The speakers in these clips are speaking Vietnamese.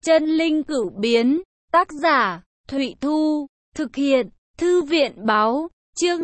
Chân linh cửu biến, tác giả, Thụy Thu, thực hiện, Thư viện báo, chương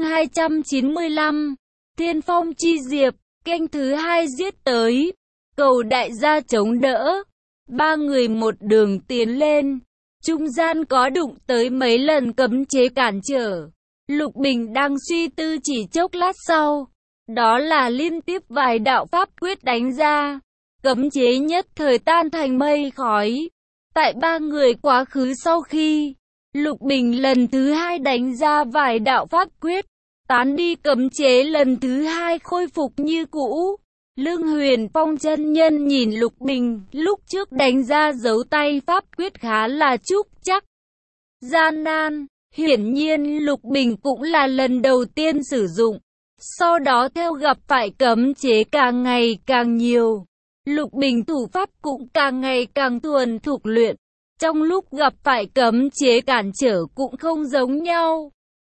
295, Thiên Phong Chi Diệp, kênh thứ 2 giết tới, cầu đại gia chống đỡ, ba người một đường tiến lên, trung gian có đụng tới mấy lần cấm chế cản trở, Lục Bình đang suy tư chỉ chốc lát sau, đó là liên tiếp vài đạo pháp quyết đánh ra, cấm chế nhất thời tan thành mây khói. Tại ba người quá khứ sau khi Lục Bình lần thứ hai đánh ra vài đạo pháp quyết, tán đi cấm chế lần thứ hai khôi phục như cũ. Lương Huyền Phong chân nhân nhìn Lục Bình, lúc trước đánh ra dấu tay pháp quyết khá là trúc chắc, gian nan, hiển nhiên Lục Bình cũng là lần đầu tiên sử dụng. Sau đó theo gặp phải cấm chế càng ngày càng nhiều, Lục Bình thủ pháp cũng càng ngày càng thuần thục luyện. Trong lúc gặp phải cấm chế cản trở cũng không giống nhau.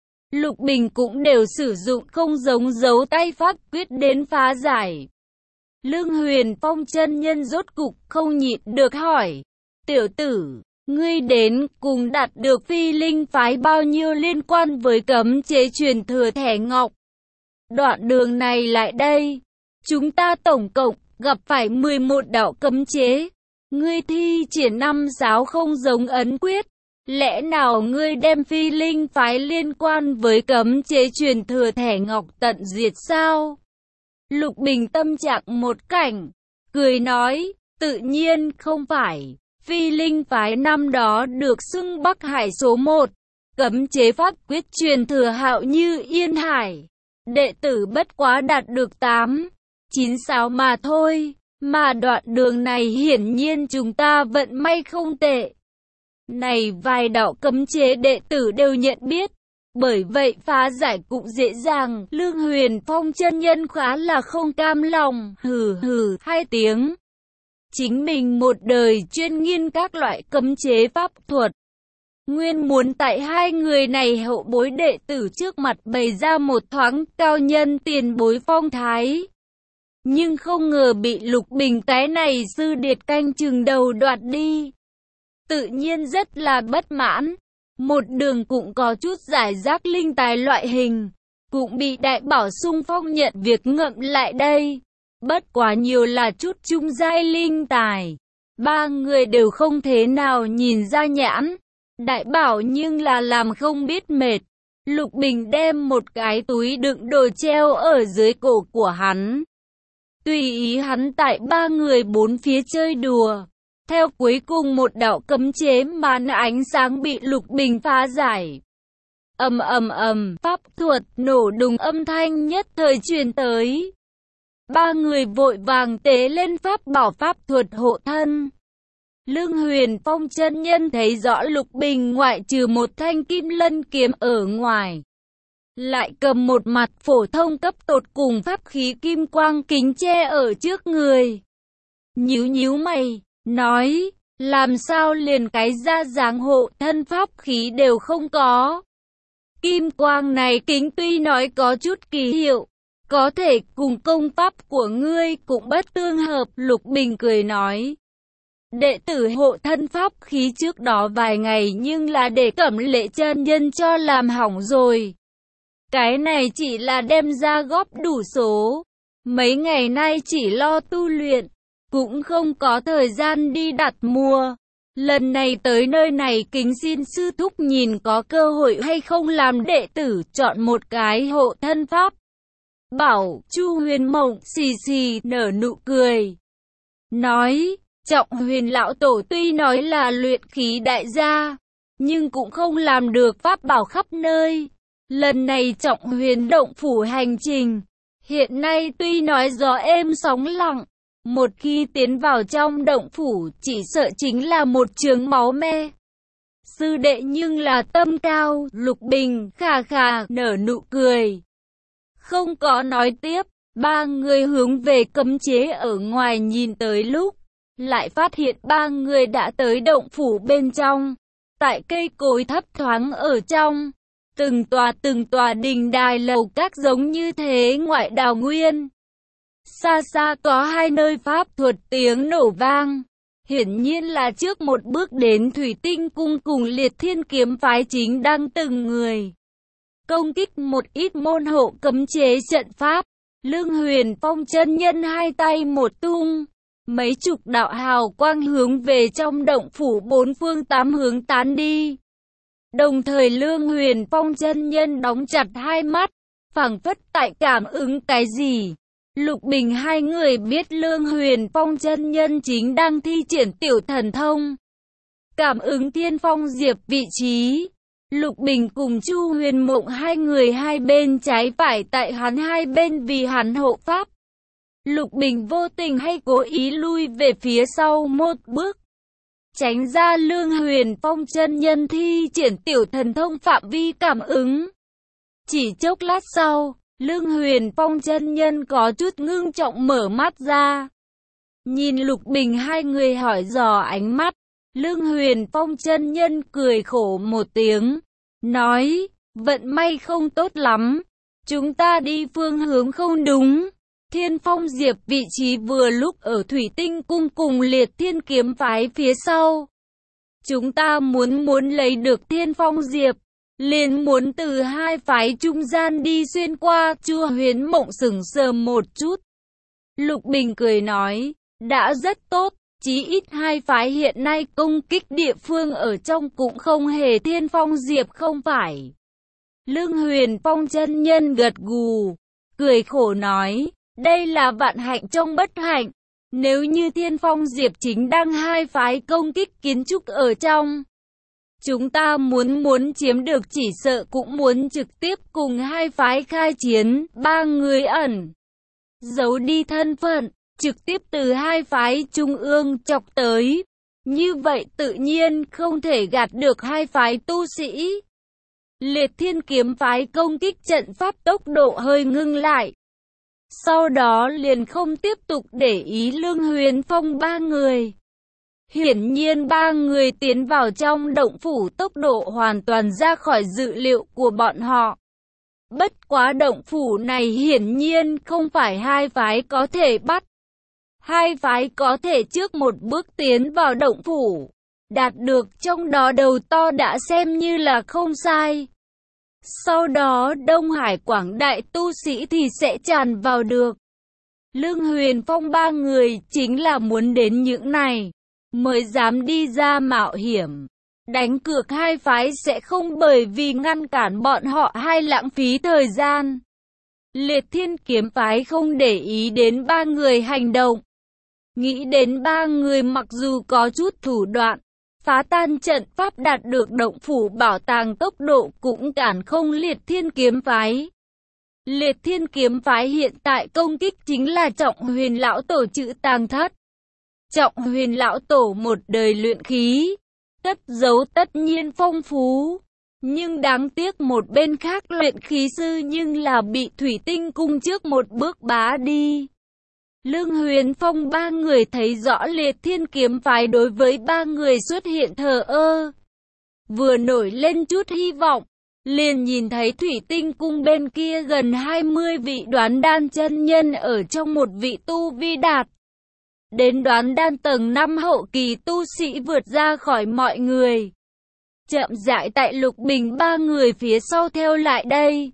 Lục Bình cũng đều sử dụng không giống dấu tay pháp quyết đến phá giải. Lương Huyền Phong chân nhân rốt cục không nhịn được hỏi, tiểu tử, ngươi đến cùng đạt được Phi Linh phái bao nhiêu liên quan với cấm chế truyền thừa thẻ ngọc? Đoạn đường này lại đây, chúng ta tổng cộng gặp phải 11 đạo cấm chế. Ngươi thi triển 5 giáo không giống ấn quyết, lẽ nào ngươi đem Phi Linh phái liên quan với cấm chế truyền thừa thẻ ngọc tận diệt sao? Lục Bình tâm trạng một cảnh, cười nói, tự nhiên không phải, Phi Linh phái năm đó được xưng Bắc Hải số 1, cấm chế pháp quyết truyền thừa hạo như yên hải, đệ tử bất quá đạt được 8, 9 giáo mà thôi. Mà đoạn đường này hiển nhiên chúng ta vận may không tệ. Này vài đạo cấm chế đệ tử đều nhận biết, bởi vậy phá giải cũng dễ dàng. Lương Huyền Phong chân nhân khá là không cam lòng, hừ hừ hai tiếng. Chính mình một đời chuyên nghiên các loại cấm chế pháp thuật, nguyên muốn tại hai người này hậu bối đệ tử trước mặt bày ra một thoáng cao nhân tiền bối phong thái. Nhưng không ngờ bị Lục Bình cái này sư điệt canh chừng đầu đoạt đi. Tự nhiên rất là bất mãn. Một đường cũng có chút giải rác linh tài loại hình, cũng bị đại bảo xung phong nhận việc ngậm lại đây. Bất quá nhiều là chút trung giai linh tài. Ba người đều không thế nào nhìn ra nhãn. Đại bảo nhưng là làm không biết mệt. Lục Bình đem một cái túi đựng đồ treo ở dưới cổ của hắn. Tùy ý hắn tại ba người bốn phía chơi đùa. Theo cuối cùng một đạo cấm chế màn ánh sáng bị Lục Bình phá giải. Pháp thuật nổ đùng âm thanh nhất thời truyền tới. Ba người vội vàng tế lên pháp bảo pháp thuật hộ thân. Lương Huyền Phong chân nhân thấy rõ Lục Bình ngoại trừ một thanh kim lân kiếm ở ngoài, lại cầm một mặt phổ thông cấp tột cùng pháp khí kim quang kính che ở trước người. Nhíu nhíu mày, nói, làm sao liền cái ra dáng hộ thân pháp khí đều không có. Kim quang này kính tuy nói có chút kỳ hiệu, có thể cùng công pháp của ngươi cũng bất tương hợp. Lục Bình cười nói, đệ tử hộ thân pháp khí trước đó vài ngày nhưng là để Cẩm Lệ chân nhân cho làm hỏng rồi. Cái này chỉ là đem ra góp đủ số. Mấy ngày nay chỉ lo tu luyện, cũng không có thời gian đi đặt mua. Lần này tới nơi này kính xin sư thúc nhìn có cơ hội hay không làm đệ tử chọn một cái hộ thân pháp bảo. Chu Huyền Mộng xì xì nở nụ cười, nói, Trọng Huyền lão tổ tuy nói là luyện khí đại gia, nhưng cũng không làm được pháp bảo khắp nơi. Lần này Trọng Huyền động phủ hành trình, hiện nay tuy nói gió êm sóng lặng, một khi tiến vào trong động phủ chỉ sợ chính là một chướng máu me. Sư đệ nhưng là tâm cao. Lục Bình khà khà nở nụ cười, không có nói tiếp. Ba người hướng về cấm chế ở ngoài nhìn tới lúc, lại phát hiện ba người đã tới động phủ bên trong. Tại cây cối thấp thoáng ở trong, từng tòa đình đài lầu các giống như thế ngoại đào nguyên. Xa xa có hai nơi pháp thuật tiếng nổ vang, Hiển nhiên là trước một bước đến Thủy Tinh Cung cùng Liệt Thiên Kiếm phái chính đang từng người công kích một ít môn hộ cấm chế trận pháp. Lương Huyền Phong chân nhân hai tay một tung, mấy chục đạo hào quang hướng về trong động phủ bốn phương tám hướng tán đi. Đồng thời Lương Huyền Phong chân nhân đóng chặt hai mắt, phảng phất tại cảm ứng cái gì. Lục Bình hai người biết Lương Huyền Phong chân nhân chính đang thi triển tiểu thần thông, cảm ứng Thiên Phong Diệp vị trí. Lục Bình cùng Chu Huyền Mộng hai người hai bên trái phải tại hắn hai bên vì hắn hộ pháp. Lục Bình vô tình hay cố ý lui về phía sau một bước, tránh ra Lương Huyền Phong chân nhân thi triển tiểu thần thông phạm vi cảm ứng. Chỉ chốc lát sau, Lương Huyền Phong chân nhân có chút ngưng trọng mở mắt ra, nhìn Lục Bình hai người hỏi dò ánh mắt. Lương Huyền Phong chân nhân cười khổ một tiếng, nói, vận may không tốt lắm, chúng ta đi phương hướng không đúng. Thiên Phong Diệp vị trí vừa lúc ở Thủy Tinh Cung cùng Liệt Thiên Kiếm phái phía sau. Chúng ta muốn lấy được Thiên Phong Diệp, liền muốn từ hai phái trung gian đi xuyên qua. Chu Huyền Mộng sững sờ một chút. Lục Bình cười nói, đã rất tốt, chí ít hai phái hiện nay công kích địa phương ở trong cũng không hề Thiên Phong Diệp không phải. Lương Huyền Phong chân nhân gật gù, cười khổ nói, đây là vạn hạnh trong bất hạnh. Nếu như Thiên Phong Diệp chính đang hai phái công kích kiến trúc ở trong, chúng ta muốn chiếm được chỉ sợ cũng muốn trực tiếp cùng hai phái khai chiến. Ba người ẩn giấu đi thân phận, trực tiếp từ hai phái trung ương chọc tới. Như vậy tự nhiên không thể gạt được hai phái tu sĩ. Liệt Thiên Kiếm phái công kích trận pháp tốc độ hơi ngưng lại. Sau đó liền không tiếp tục để ý Lương Huyền Phong ba người. Hiển nhiên ba người tiến vào trong động phủ tốc độ hoàn toàn ra khỏi dự liệu của bọn họ. Bất quá động phủ này hiển nhiên không phải hai phái có thể bắt. Hai phái có thể trước một bước tiến vào động phủ, đạt được trong đó đầu to đã xem như là không sai. Sau đó Đông Hải Quảng Đại tu sĩ thì sẽ tràn vào được. Lương Huyền Phong ba người chính là muốn đến những này mới dám đi ra mạo hiểm. Đánh cược hai phái sẽ không bởi vì ngăn cản bọn họ hay lãng phí thời gian. Liệt Thiên Kiếm phái không để ý đến ba người hành động. Nghĩ đến ba người mặc dù có chút thủ đoạn, phá tan trận pháp đạt được động phủ bảo tàng tốc độ cũng cản không Liệt Thiên Kiếm phái. Liệt Thiên Kiếm phái hiện tại công kích chính là Trọng Huyền Lão Tổ Trữ Tàng Thất. Trọng Huyền Lão Tổ một đời luyện khí, cất giấu tất nhiên phong phú. Nhưng đáng tiếc một bên khác luyện khí sư nhưng là bị Thủy Tinh Cung trước một bước bá đi. Lương Huyền Phong ba người thấy rõ Liệt Thiên Kiếm phái đối với ba người xuất hiện thờ ơ. Vừa nổi lên chút hy vọng, liền nhìn thấy Thủy Tinh Cung bên kia gần 20 vị đoán đan chân nhân ở trong một vị tu vi đạt đến đoán đan tầng 5 hậu kỳ tu sĩ vượt ra khỏi mọi người. Chậm rãi tại Lục Bình ba người phía sau theo lại đây.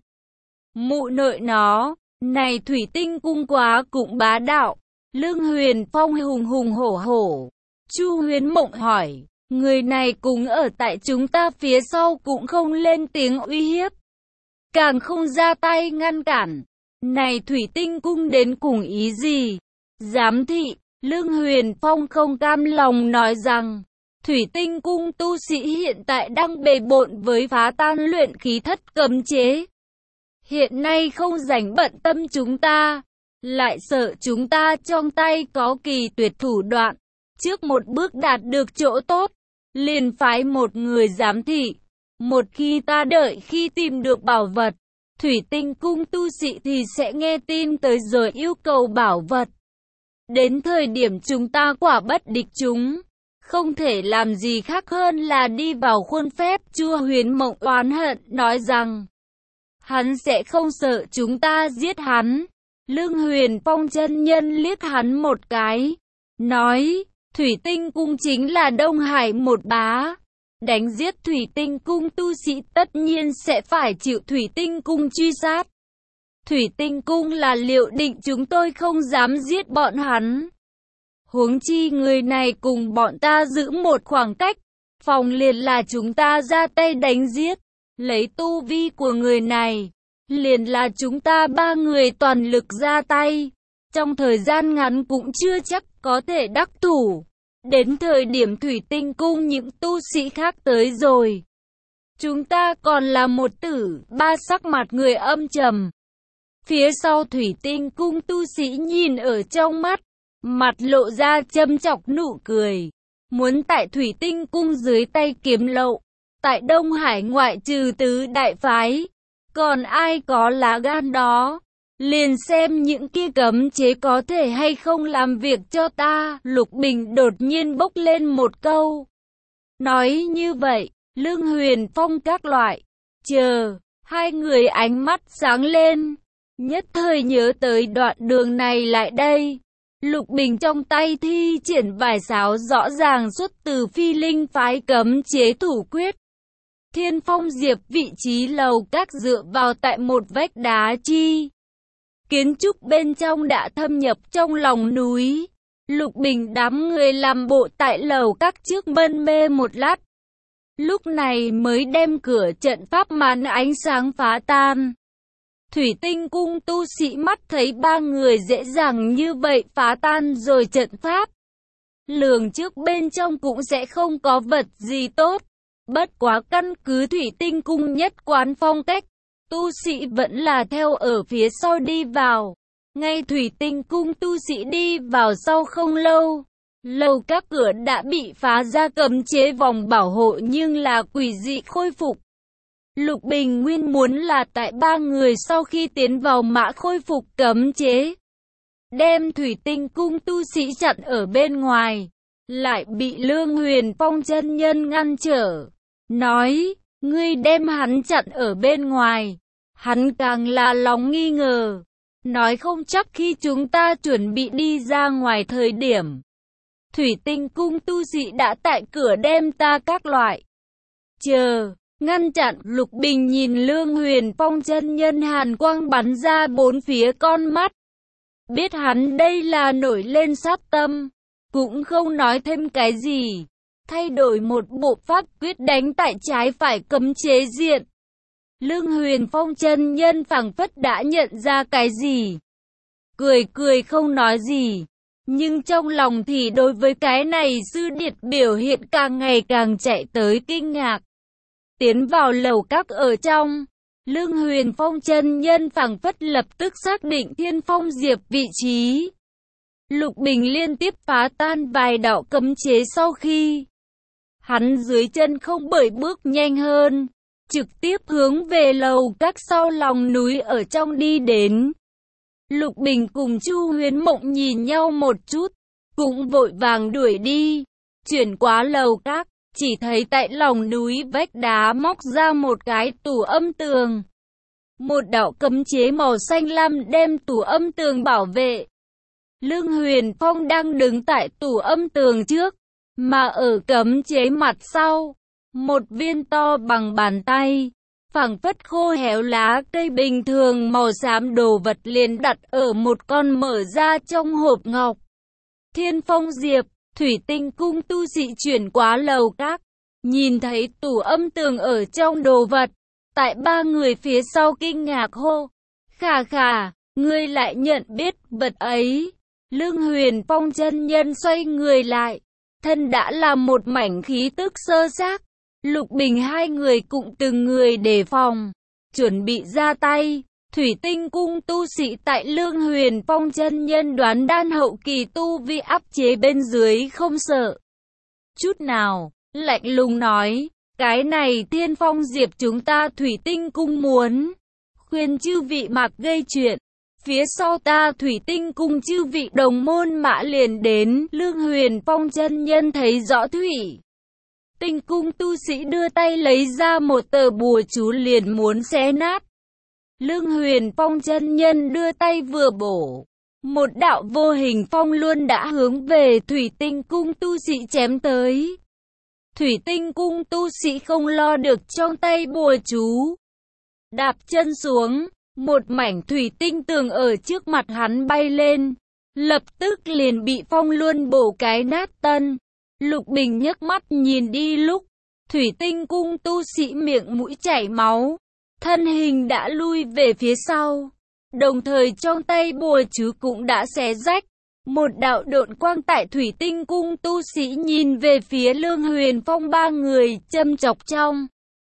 Mụ nội nó, này Thủy Tinh Cung quá cũng bá đạo. Lương Huyền Phong hùng hùng hổ hổ. Chu Huyền Mộng hỏi, người này cùng ở tại chúng ta phía sau cũng không lên tiếng uy hiếp, càng không ra tay ngăn cản. Này Thủy Tinh Cung đến cùng ý gì? Giám thị, Lương Huyền Phong không cam lòng nói rằng, Thủy Tinh Cung tu sĩ hiện tại đang bề bộn với phá tan luyện khí thất cấm chế. Hiện nay không rảnh bận tâm chúng ta, lại sợ chúng ta trong tay có kỳ tuyệt thủ đoạn. Trước một bước đạt được chỗ tốt, liền phái một người giám thị. Một khi ta đợi khi tìm được bảo vật, Thủy Tinh Cung tu sĩ thì sẽ nghe tin tới rồi yêu cầu bảo vật. Đến thời điểm chúng ta quả bất địch chúng, không thể làm gì khác hơn là đi vào khuôn phép. Chu Huyền Mộng oán hận nói rằng, hắn sẽ không sợ chúng ta giết hắn. Lương Huyền Phong chân nhân liếc hắn một cái, nói, Thủy Tinh Cung chính là Đông Hải một bá. Đánh giết Thủy Tinh Cung tu sĩ tất nhiên sẽ phải chịu Thủy Tinh Cung truy sát. Thủy Tinh Cung là Liệu Định, chúng tôi không dám giết bọn hắn. Huống chi người này cùng bọn ta giữ một khoảng cách, phòng liền là chúng ta ra tay đánh giết. Lấy tu vi của người này, liền là chúng ta ba người toàn lực ra tay. Trong thời gian ngắn cũng chưa chắc có thể đắc thủ. Đến thời điểm Thủy Tinh Cung những tu sĩ khác tới rồi, chúng ta còn là một tử ba, sắc mặt người âm trầm. Phía sau Thủy Tinh Cung tu sĩ nhìn ở trong mắt, mặt lộ ra châm chọc nụ cười. Muốn tại Thủy Tinh Cung dưới tay kiếm lậu, tại Đông Hải ngoại trừ tứ đại phái, còn ai có lá gan đó? Liền xem những kia cấm chế có thể hay không làm việc cho ta. Lục Bình đột nhiên bốc lên một câu. Nói như vậy, Lương Huyền Phong các loại. Chờ, hai người ánh mắt sáng lên. Nhất thời nhớ tới đoạn đường này lại đây. Lục Bình trong tay thi triển vài sáo rõ ràng xuất từ Phi Linh phái cấm chế thủ quyết. Thiên Phong Diệp vị trí lầu các dựa vào tại một vách đá chi. Kiến trúc bên trong đã thâm nhập trong lòng núi. Lục Bình đám người làm bộ tại lầu các trước mân mê một lát. Lúc này mới đem cửa trận pháp màn ánh sáng phá tan. Thủy Tinh Cung tu sĩ mắt thấy ba người dễ dàng như vậy phá tan rồi trận pháp. Lường trước bên trong cũng sẽ không có vật gì tốt. Bất quá căn cứ Thủy Tinh Cung nhất quán phong cách, tu sĩ vẫn là theo ở phía sau đi vào. Ngay Thủy Tinh Cung tu sĩ đi vào sau không lâu, lầu các cửa đã bị phá ra, cấm chế vòng bảo hộ nhưng là quỷ dị khôi phục. Lục Bình nguyên muốn là tại ba người sau khi tiến vào mã khôi phục cấm chế, đem Thủy Tinh Cung tu sĩ chặn ở bên ngoài, lại bị Lương Huyền Phong chân nhân ngăn trở. Nói, ngươi đem hắn chặn ở bên ngoài, hắn càng là lòng nghi ngờ. Nói không chắc khi chúng ta chuẩn bị đi ra ngoài thời điểm, Thủy Tinh Cung tu sĩ đã tại cửa đem ta các loại. Chờ, ngăn chặn. Lục Bình nhìn Lương Huyền Phong chân nhân, hàn quang bắn ra bốn phía con mắt. Biết hắn đây là nổi lên sát tâm, cũng không nói thêm cái gì. Thay đổi một bộ pháp quyết đánh tại trái phải cấm chế diện. Lương Huyền Phong chân nhân phảng phất đã nhận ra cái gì, cười cười không nói gì. Nhưng trong lòng thì đối với cái này sư điệt biểu hiện càng ngày càng chạy tới kinh ngạc. Tiến vào lầu các ở trong, Lương Huyền Phong chân nhân phảng phất lập tức xác định Thiên Phong Diệp vị trí. Lục Bình liên tiếp phá tan vài đạo cấm chế sau khi hắn dưới chân không bởi bước nhanh hơn, trực tiếp hướng về lầu các sau lòng núi ở trong đi đến. Lục Bình cùng Chu Huyến Mộng nhìn nhau một chút, cũng vội vàng đuổi đi. Chuyển qua lầu các, chỉ thấy tại lòng núi vách đá móc ra một cái tủ âm tường. Một đạo cấm chế màu xanh lam đem tủ âm tường bảo vệ. Lương Huyền Phong đang đứng tại tủ âm tường trước, mà ở cấm chế mặt sau, một viên to bằng bàn tay, phảng phất khô héo lá cây bình thường màu xám đồ vật liền đặt ở một con mở ra trong hộp ngọc. Thiên Phong Diệp, Thủy Tinh Cung tu sĩ chuyển qua lầu các, nhìn thấy tủ âm tường ở trong đồ vật, tại ba người phía sau kinh ngạc hô, khà khà, ngươi lại nhận biết vật ấy. Lương Huyền Phong chân nhân xoay người lại, thân đã là một mảnh khí tức sơ xác. Lục Bình hai người cũng từng người đề phòng, chuẩn bị ra tay. Thủy Tinh Cung tu sĩ tại Lương Huyền Phong chân nhân đoán đan hậu kỳ tu vi áp chế bên dưới không sợ chút nào, lạnh lùng nói, cái này Thiên Phong Diệp chúng ta Thủy Tinh Cung muốn khuyên chư vị mặc gây chuyện. Phía sau ta Thủy Tinh Cung chư vị đồng môn mã liền đến. Lương Huyền Phong chân nhân thấy rõ Thủy Tinh Cung tu sĩ đưa tay lấy ra một tờ bùa chú liền muốn xé nát. Lương Huyền Phong chân nhân đưa tay vừa bổ, một đạo vô hình phong luôn đã hướng về Thủy Tinh Cung tu sĩ chém tới. Thủy Tinh Cung tu sĩ không lo được trong tay bùa chú. Đạp chân xuống, một mảnh thủy tinh tường ở trước mặt hắn bay lên. Lập tức liền bị phong luôn bổ cái nát tân. Lục Bình nhấc mắt nhìn đi lúc Thủy Tinh Cung tu sĩ miệng mũi chảy máu, thân hình đã lui về phía sau, đồng thời trong tay bùa chú cũng đã xé rách. Một đạo độn quang tại Thủy Tinh Cung tu sĩ nhìn về phía Lương Huyền Phong ba người châm chọc trong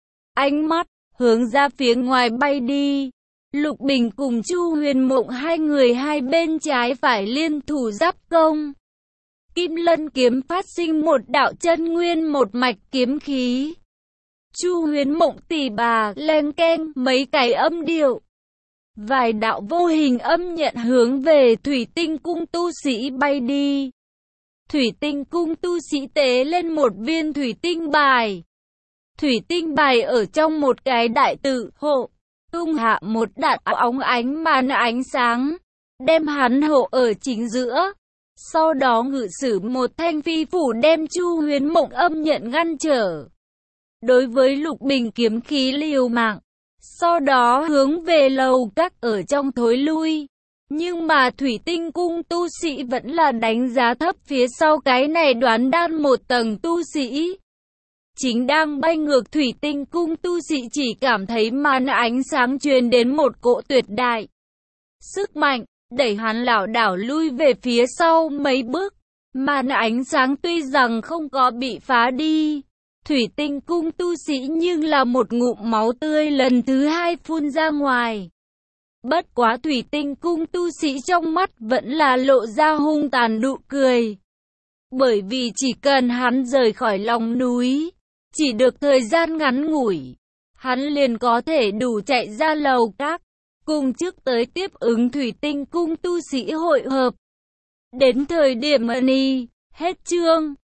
ánh mắt, hướng ra phía ngoài bay đi. Lục Bình cùng Chu Huyền Mộng hai người hai bên trái phải liên thủ giáp công. Kim Lân kiếm phát sinh một đạo chân nguyên một mạch kiếm khí. Chu Huyền Mộng tỉ bà len keng mấy cái âm điệu. Vài đạo vô hình âm nhận hướng về Thủy Tinh Cung tu sĩ bay đi. Thủy Tinh Cung tu sĩ tế lên một viên thủy tinh bài. Thủy tinh bài ở trong một cái đại tự hộ, tung hạ một đạn óng ánh màn ánh sáng, đem hắn hộ ở chính giữa. Sau đó ngự sử một thanh phi phủ đem Chu Huyền Mộng âm nhận ngăn trở. Đối với Lục Bình kiếm khí liều mạng, sau đó hướng về lầu các ở trong thối lui. Nhưng mà Thủy Tinh Cung tu sĩ vẫn là đánh giá thấp phía sau cái này đoán đan một tầng tu sĩ. Chính đang bay ngược Thủy Tinh Cung tu sĩ chỉ cảm thấy màn ánh sáng truyền đến một cỗ tuyệt đại sức mạnh, đẩy hắn lảo đảo lui về phía sau mấy bước. Màn ánh sáng tuy rằng không có bị phá đi, Thủy Tinh Cung tu sĩ nhưng là một ngụm máu tươi lần thứ hai phun ra ngoài. Bất quá Thủy Tinh Cung tu sĩ trong mắt vẫn là lộ ra hung tàn nụ cười. Bởi vì chỉ cần hắn rời khỏi lòng núi, chỉ được thời gian ngắn ngủi, hắn liền có thể đủ chạy ra lầu các, cùng trước tới tiếp ứng Thủy Tinh Cung tu sĩ hội hợp. Đến thời điểm hết chương.